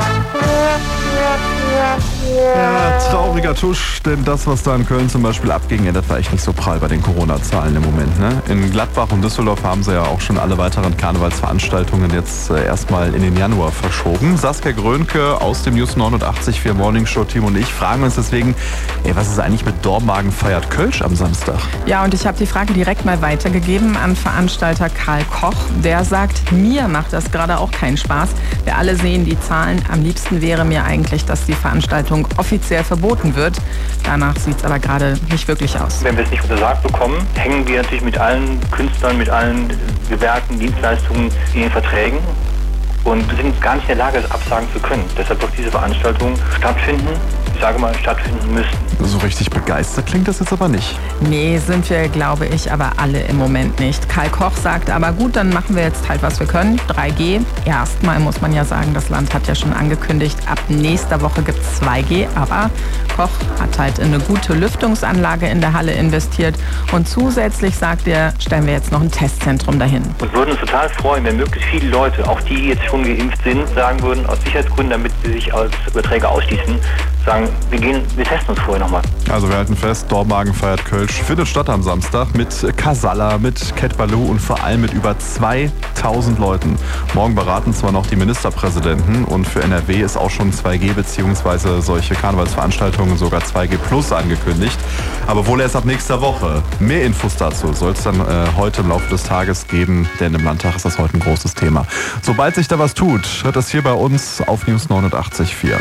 Ja, trauriger Tusch, denn das, was da in Köln zum Beispiel abging, das war echt nicht so prall bei den Corona-Zahlen im Moment. Ne? In Gladbach und Düsseldorf haben sie ja auch schon alle weiteren Karnevalsveranstaltungen jetzt erstmal in den Januar verschoben. Saskia Grönke aus dem News 89.4 Morning Show Team und ich fragen uns deswegen, was ist eigentlich mit Dormagen feiert Kölsch am Samstag? Ja, und ich habe die Frage direkt mal weitergegeben an Veranstalter Karl Koch. Der sagt, mir macht das gerade auch keinen Spaß. Wir alle sehen die Zahlen. Am liebsten wäre mir eigentlich, dass die Veranstaltung offiziell verboten wird. Danach sieht es aber gerade nicht wirklich aus. Wenn wir es nicht untersagt bekommen, hängen wir natürlich mit allen Künstlern, mit allen Gewerken, Dienstleistungen in den Verträgen und sind gar nicht in der Lage, es absagen zu können. Deshalb wird diese Veranstaltung stattfinden. Ich sage mal, stattfinden müssen. So richtig begeistert klingt das jetzt aber nicht. Nee, sind wir, glaube ich, aber alle im Moment nicht. Karl Koch sagt aber gut, dann machen wir jetzt halt, was wir können. 3G. Erstmal muss man ja sagen, das Land hat ja schon angekündigt, ab nächster Woche gibt es 2G. Aber Koch hat halt in eine gute Lüftungsanlage in der Halle investiert. Und zusätzlich, sagt er, stellen wir jetzt noch ein Testzentrum dahin. Wir würden uns total freuen, wenn möglichst viele Leute, auch die jetzt schon geimpft sind, sagen würden, aus Sicherheitsgründen, damit sie sich als Überträger ausschließen, sagen, wir testen uns vorher nochmal. Also wir halten fest, Dormagen feiert Kölsch findet statt am Samstag mit Casalla, mit Cat Ballou und vor allem mit über 2000 Leuten. Morgen beraten zwar noch die Ministerpräsidenten und für NRW ist auch schon 2G bzw. solche Karnevalsveranstaltungen sogar 2G Plus angekündigt. Aber wohl erst ab nächster Woche. Mehr Infos dazu soll es dann heute im Laufe des Tages geben, denn im Landtag ist das heute ein großes Thema. Sobald sich da was tut, hört das hier bei uns auf News 89.4.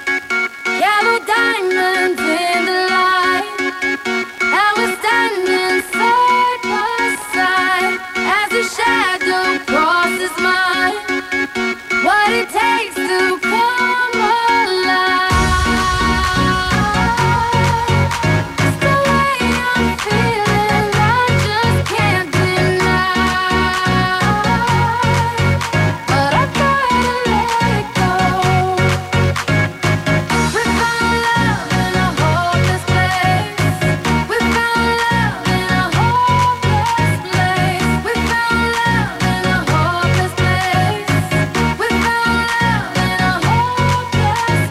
Diamonds in the light, and we're standing side by side as a shadow crosses mine. What it takes to come alive. It's the way I'm feeling, I just can't deny. But I gotta let it go. We found love in a hopeless place. We found love in a hopeless place. We found love in a hopeless place. We found love in a hopeless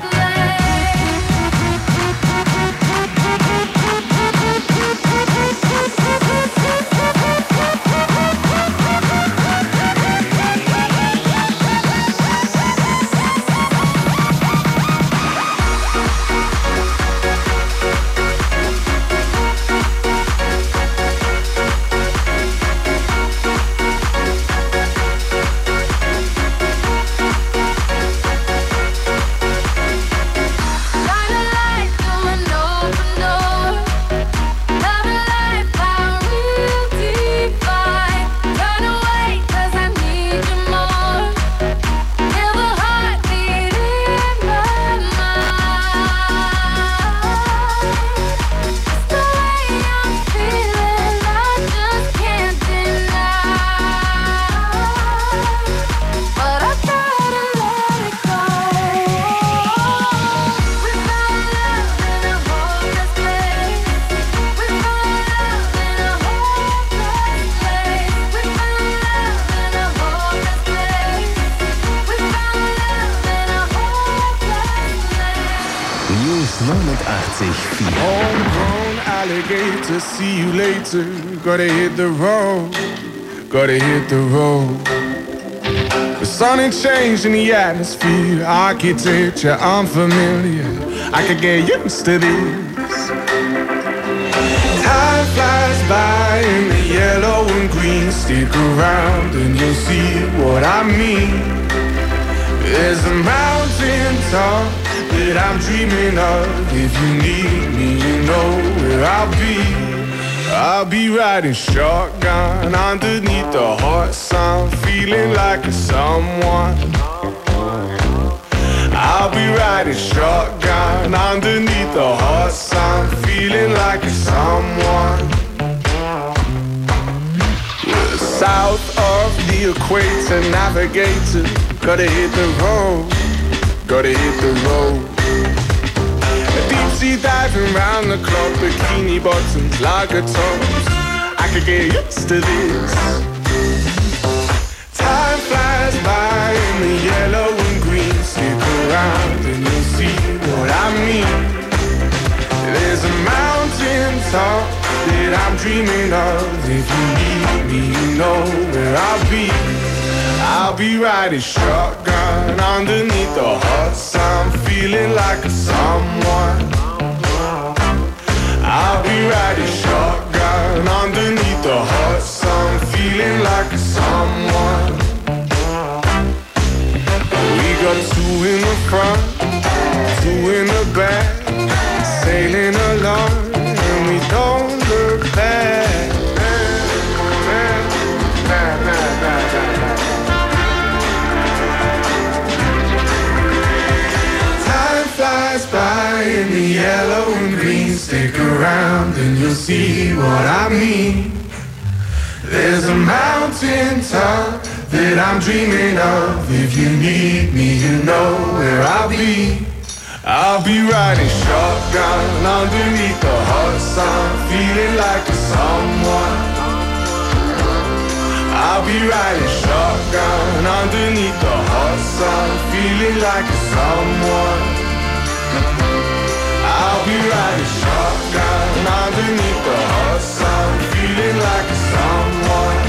Shine a light through an open door. Love and life found real divine. Turn away 'cause I need you more. Feel the heartbeat in my mind. It's the way I'm feeling, I just can't deny. But I gotta let it go. We found love in a hopeless place. We found love in a hopeless place. We found love in a hopeless place. We found love in a hopeless place. News 89.4. Homegrown alligator, see you later. Gotta hit the road, gotta hit the road. The sun ain't changed in the atmosphere, architecture unfamiliar. I could get used to this. Time flies by in the yellow and green. Stick around and you'll see what I mean. There's a mountain top that I'm dreaming of. If you need me, you know where I'll be. I'll be riding shotgun underneath the hot sun, feeling like a someone. I'll be riding shotgun underneath the hot sun, feeling like a someone. We're south of the equator, navigator. Gotta hit the road, gotta hit the road. Deep sea diving round the clock, bikini bottoms, lager tops. I could get used to this. Time flies by in the yellow and green. Stick around and you'll see what I mean. There's a mountain top that I'm dreaming of. If you need me, you know where I'll be. I'll be riding shotgun underneath the hot sun, feeling like a someone. I'll be riding shotgun underneath the hot sun, feeling like a someone. We got two in the front, two in the back, sailing along and we don't look back. Flies by in the yellow and green. Stick around and you'll see what I mean. There's a mountain top that I'm dreaming of. If you need me, you know where I'll be. I'll be riding shotgun underneath the hot sun, feeling like a someone. I'll be riding shotgun underneath the hot sun, feeling like a someone. I'll be riding shotgun underneath the hot sun, feeling like a someone.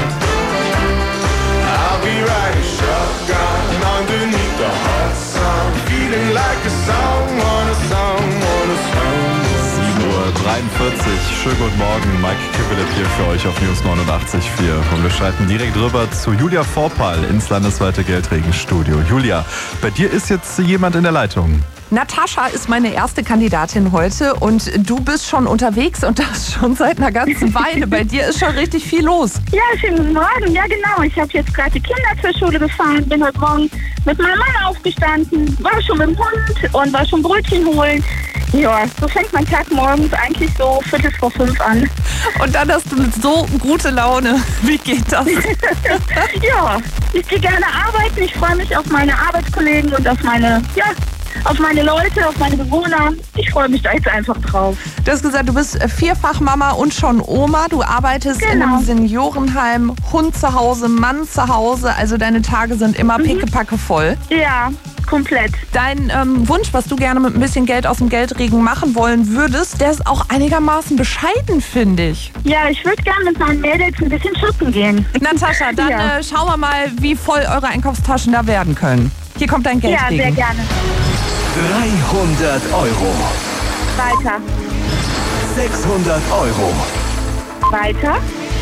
I'll be riding shotgun underneath the hot sun, feeling like a someone, a someone, a someone. 7:43 Uhr. Schönen guten Morgen. Mike Kippelet hier für euch auf News 89.4. Und wir schalten direkt rüber zu Julia Vorpal ins landesweite Geldregenstudio. Julia, bei dir ist jetzt jemand in der Leitung. Natascha ist meine erste Kandidatin heute und du bist schon unterwegs und das schon seit einer ganzen Weile. Bei dir ist schon richtig viel los. Ja, schönen guten Morgen. Ja, genau. Ich habe jetzt gerade die Kinder zur Schule gefahren, bin heute Morgen mit meinem Mann aufgestanden, war schon mit dem Hund und war schon Brötchen holen. Ja, so fängt mein Tag morgens eigentlich so 4:45 an. Und dann hast du so gute Laune. Wie geht das? Ja, ich gehe gerne arbeiten. Ich freue mich auf meine Arbeitskollegen und auf meine, auf meine Leute, auf meine Bewohner. Ich freue mich da jetzt einfach drauf. Du hast gesagt, du bist Vierfachmama und schon Oma. Du arbeitest in einem Seniorenheim, Hund zu Hause, Mann zu Hause. Also deine Tage sind immer pickepacke voll. Ja, komplett. Dein Wunsch, was du gerne mit ein bisschen Geld aus dem Geldregen machen wollen würdest, der ist auch einigermaßen bescheiden, finde ich. Ja, ich würde gerne mit meinen Mädels ein bisschen shoppen gehen. Natascha, dann schauen wir mal, wie voll eure Einkaufstaschen da werden können. Hier kommt dein Geldregen. Ja, sehr gerne. 300 Euro. Weiter. 600 Euro. Weiter.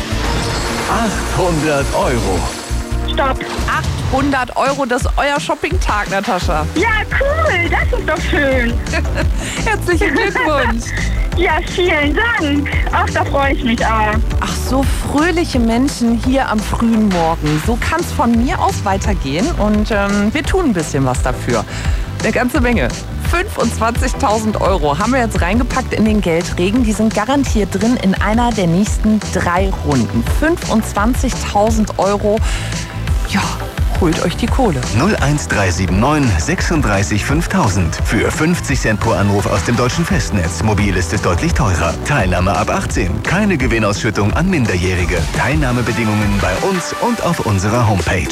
800 Euro. Stopp. 800 Euro, das ist euer Shopping-Tag, Natascha. Ja, cool, das ist doch schön. Herzlichen Glückwunsch. Ja, vielen Dank. Ach, da freue ich mich auch. Ach, so fröhliche Menschen hier am frühen Morgen. So kann es von mir aus weitergehen und wir tun ein bisschen was dafür. Eine ganze Menge. 25.000 Euro haben wir jetzt reingepackt in den Geldregen. Die sind garantiert drin in einer der nächsten 3 Runden. 25.000 Euro. Ja, holt euch die Kohle. 01379 36 5000. Für 50 Cent pro Anruf aus dem deutschen Festnetz. Mobil ist es deutlich teurer. Teilnahme ab 18. Keine Gewinnausschüttung an Minderjährige. Teilnahmebedingungen bei uns und auf unserer Homepage.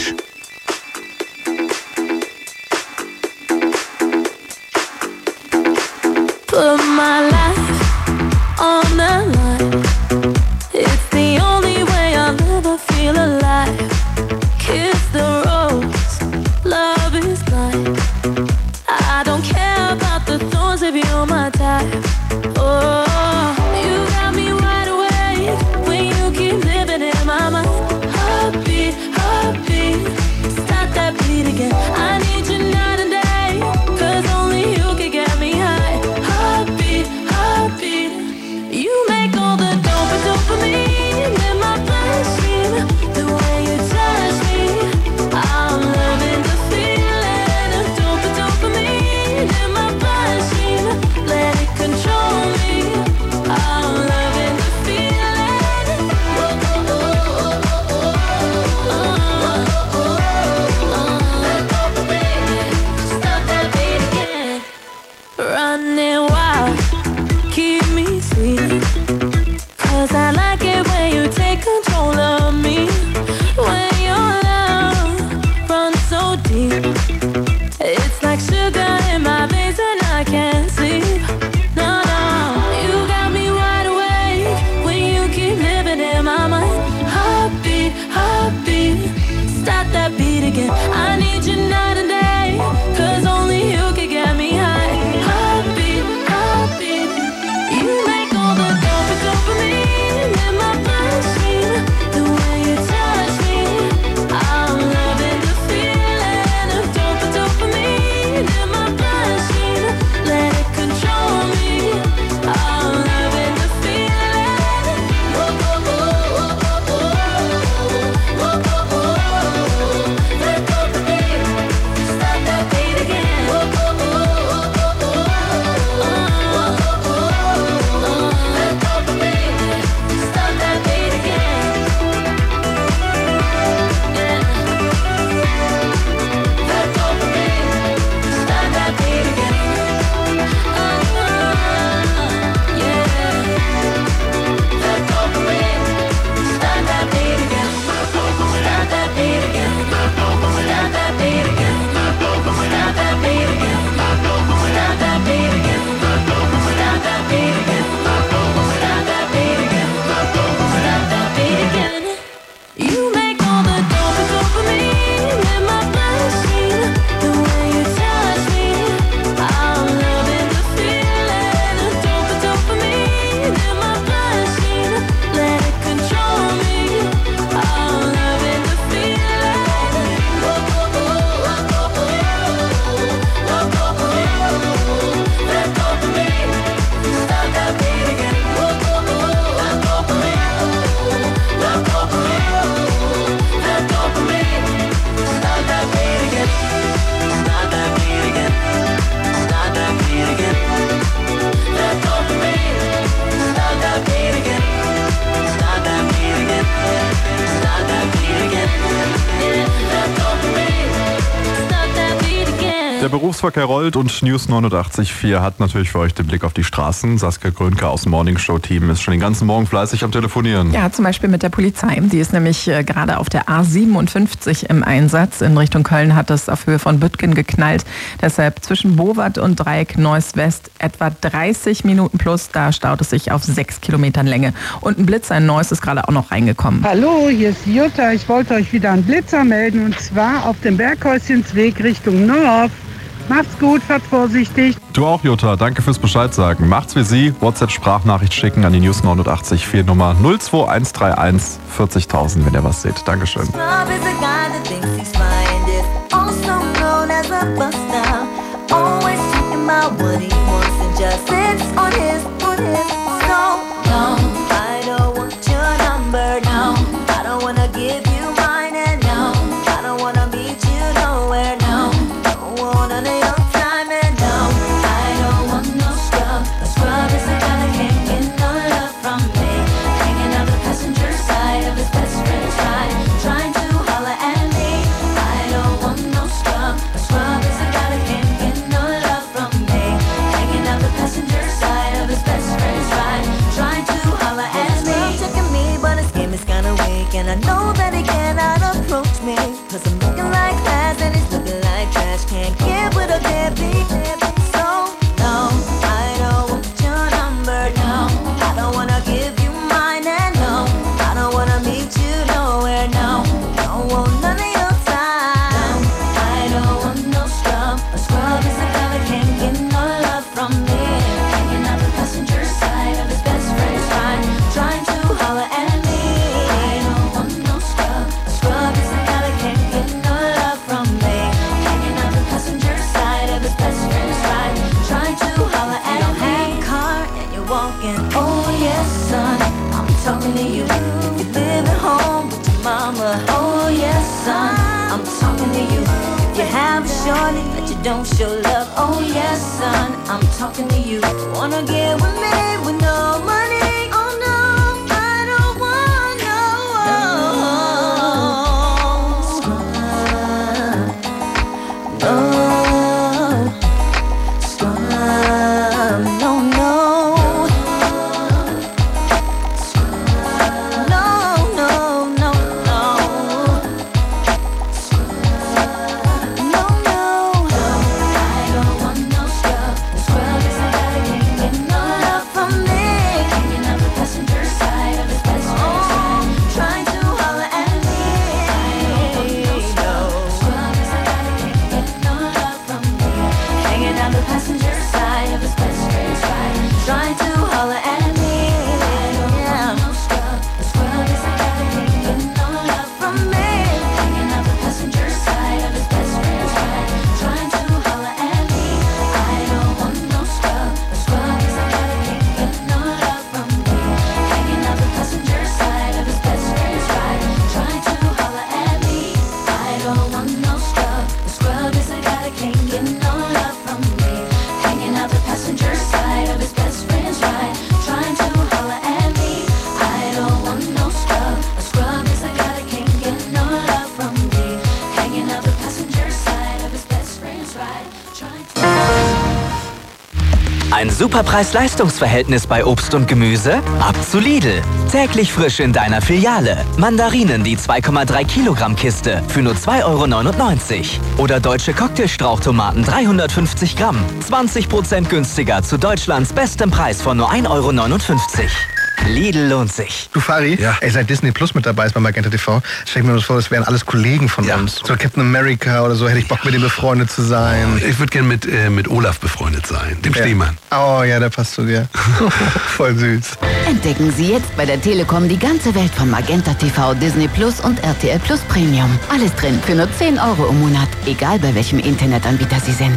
Put my life on the line. It's the only way I'll ever feel alive. Kiss the rose, love is blind. I don't care about the thorns if you're my type. Oh, you got me wide awake when you keep living Der Berufsverkehr rollt und News 89.4 hat natürlich für euch den Blick auf die Straßen. Saskia Grönke aus dem Morningshow-Team ist schon den ganzen Morgen fleißig am Telefonieren. Ja, zum Beispiel mit der Polizei. Die ist nämlich gerade auf der A57 im Einsatz. In Richtung Köln hat es auf Höhe von Büttgen geknallt. Deshalb zwischen Bowat und Dreieck Neuss West etwa 30 Minuten plus. Da staut es sich auf 6 Kilometern Länge. Und ein Blitzer in Neuss ist gerade auch noch reingekommen. Hallo, hier ist Jutta. Ich wollte euch wieder einen Blitzer melden und zwar auf dem Berghäuschensweg Richtung Nord. Macht's gut, fahrt vorsichtig. Du auch, Jutta. Danke fürs Bescheid sagen. Macht's wie Sie. WhatsApp-Sprachnachricht schicken an die News 89.4 Nummer 02131 40.000, wenn ihr was seht. Dankeschön. And I know that he cannot approach me, 'cause I'm looking like glass and he's looking like trash. Can't get with a deadbeat. So, no, I don't want your number, no. I don't wanna give you mine, and no, I don't wanna meet you nowhere, no. Don't want none of your time. I don't want no scrub. A scrub is a guy that can't get no love from me. Hanging out the passenger side of his best friend's ride, trying to holler at me. Oh yes, son, I'm talking to you. You live at home with your mama. Oh yes, son, I'm talking to you. You have a shorty that you don't show love. Oh yes, son, I'm talking to you. Wanna get with me with no money? Oh no, I don't want no scrub. No scrub, no, no. Ein Superpreis-Leistungsverhältnis bei Obst und Gemüse? Ab zu Lidl. Täglich frisch in deiner Filiale. Mandarinen, die 2,3 Kilogramm Kiste für nur 2,99 €. Oder deutsche Cocktailstrauchtomaten 350 Gramm. 20% günstiger zu Deutschlands bestem Preis von nur 1,59 €. Lidl lohnt sich. Du Fari, ey, seit Disney Plus mit dabei ist bei Magenta TV, stell ich mir das vor, das wären alles Kollegen von uns. So Captain America oder so, hätte ich Bock mit dem befreundet zu sein. Ich würde gerne mit Olaf befreundet sein, dem Schneemann. Oh ja, der passt zu dir. Voll süß. Entdecken Sie jetzt bei der Telekom die ganze Welt von Magenta TV, Disney Plus und RTL Plus Premium. Alles drin für nur 10 € im Monat, egal bei welchem Internetanbieter Sie sind.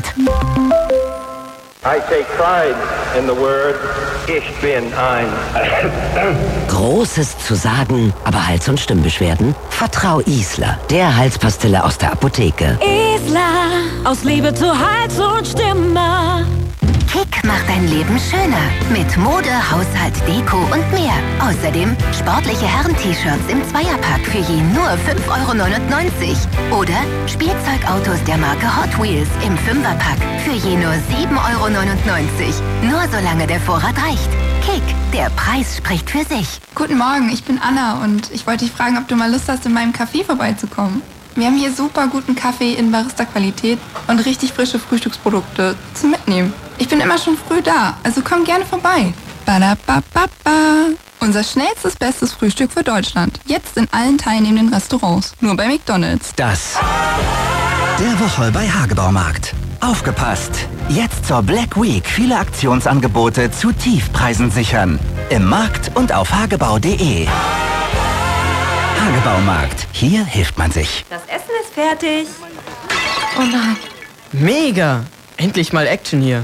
I take pride in the word Ich bin ein. Großes zu sagen, aber Hals- und Stimmbeschwerden? Vertrau Isla, der Halspastille aus der Apotheke. Isla, aus Liebe zu Hals und Stimme. Kick macht dein Leben schöner. Mit Mode, Haushalt, Deko und mehr. Außerdem sportliche Herren-T-Shirts im Zweierpack für je nur 5,99 €. Oder Spielzeugautos der Marke Hot Wheels im Fünferpack für je nur 7,99 €. Nur solange der Vorrat reicht. Kick, der Preis spricht für sich. Guten Morgen, ich bin Anna und ich wollte dich fragen, ob du mal Lust hast, in meinem Café vorbeizukommen. Wir haben hier super guten Kaffee in Barista-Qualität und richtig frische Frühstücksprodukte zum Mitnehmen. Ich bin immer schon früh da, also komm gerne vorbei. Badabababa. Unser schnellstes, bestes Frühstück für Deutschland. Jetzt in allen teilnehmenden Restaurants. Nur bei McDonald's. Das der Woche bei Hagebaumarkt. Aufgepasst! Jetzt zur Black Week viele Aktionsangebote zu Tiefpreisen sichern. Im Markt und auf hagebau.de. Hagebaumarkt. Hier hilft man sich. Das Essen ist fertig. Oh nein. Mega! Endlich mal Action hier.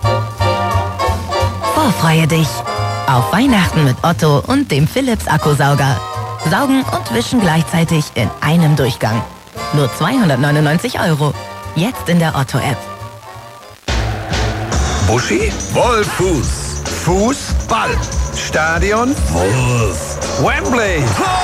Vorfreue dich auf Weihnachten mit Otto und dem Philips Akkusauger. Saugen und wischen gleichzeitig in einem Durchgang. Nur 299 €. Jetzt in der Otto-App. Buschi? Wollfuß. Fußball. Stadion? Wurst. Wembley.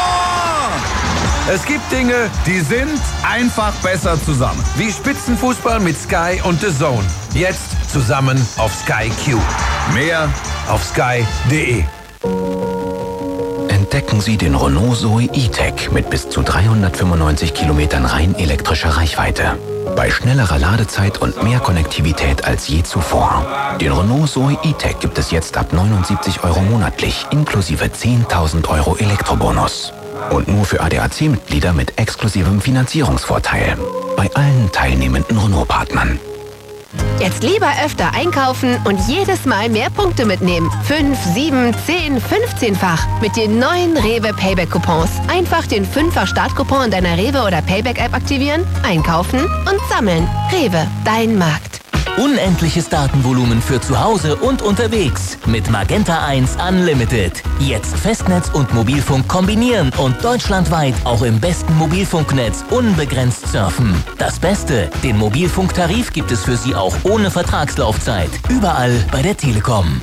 Es gibt Dinge, die sind einfach besser zusammen. Wie Spitzenfußball mit Sky und The Zone. Jetzt zusammen auf Sky Q. Mehr auf sky.de. Entdecken Sie den Renault Zoe E-Tech mit bis zu 395 Kilometern rein elektrischer Reichweite. Bei schnellerer Ladezeit und mehr Konnektivität als je zuvor. Den Renault Zoe E-Tech gibt es jetzt ab 79 € monatlich, inklusive 10.000 € Elektrobonus. Und nur für ADAC-Mitglieder mit exklusivem Finanzierungsvorteil. Bei allen teilnehmenden Renault-Partnern. Jetzt lieber öfter einkaufen und jedes Mal mehr Punkte mitnehmen. 5, 7, 10, 15-fach mit den neuen Rewe Payback-Coupons. Einfach den 5er Startcoupon in deiner Rewe oder Payback-App aktivieren, einkaufen und sammeln. Rewe, dein Markt. Unendliches Datenvolumen für zu Hause und unterwegs. Mit Magenta 1 Unlimited. Jetzt Festnetz und Mobilfunk kombinieren und deutschlandweit auch im besten Mobilfunknetz unbegrenzt surfen. Das Beste, den Mobilfunktarif gibt es für Sie auch ohne Vertragslaufzeit. Überall bei der Telekom.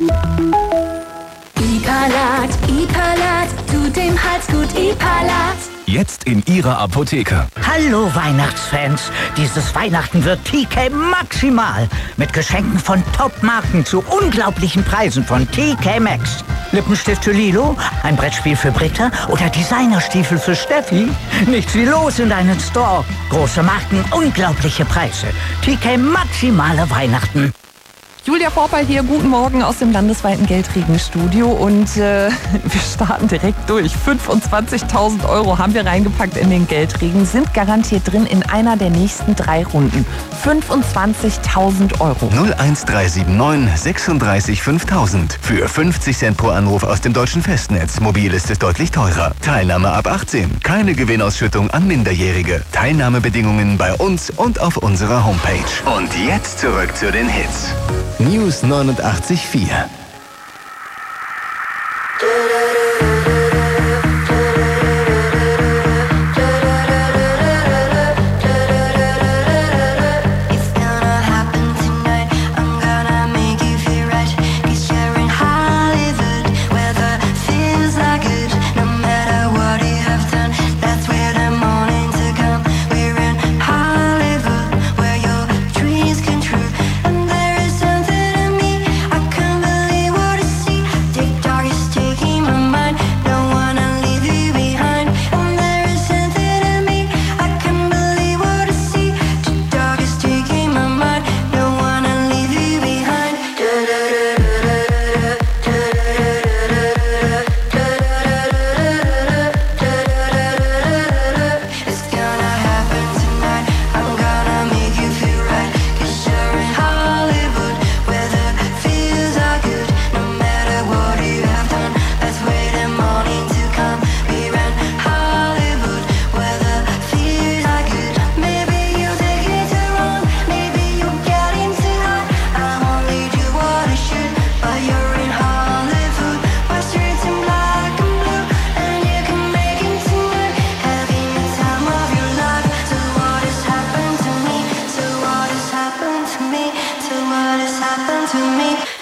Ipalat, Ipalat, tut dem Hals gut, Ipalat. Jetzt in Ihrer Apotheke. Hallo Weihnachtsfans, dieses Weihnachten wird TK Maximal. Mit Geschenken von Top-Marken zu unglaublichen Preisen von TK Maxx. Lippenstift für Lilo, ein Brettspiel für Britta oder Designerstiefel für Steffi. Nichts wie los in deinen Store. Große Marken, unglaubliche Preise. TK Maximale Weihnachten. Julia Vorpal hier, guten Morgen aus dem landesweiten Geldregenstudio und wir starten direkt durch. 25.000 € haben wir reingepackt in den Geldregen, sind garantiert drin in einer der nächsten 3 Runden. 25.000 €. 01379 36 5000. Für 50 Cent pro Anruf aus dem deutschen Festnetz. Mobil ist es deutlich teurer. Teilnahme ab 18. Keine Gewinnausschüttung an Minderjährige. Teilnahmebedingungen bei uns und auf unserer Homepage. Und jetzt zurück zu den Hits. News 89.4. Believe to me.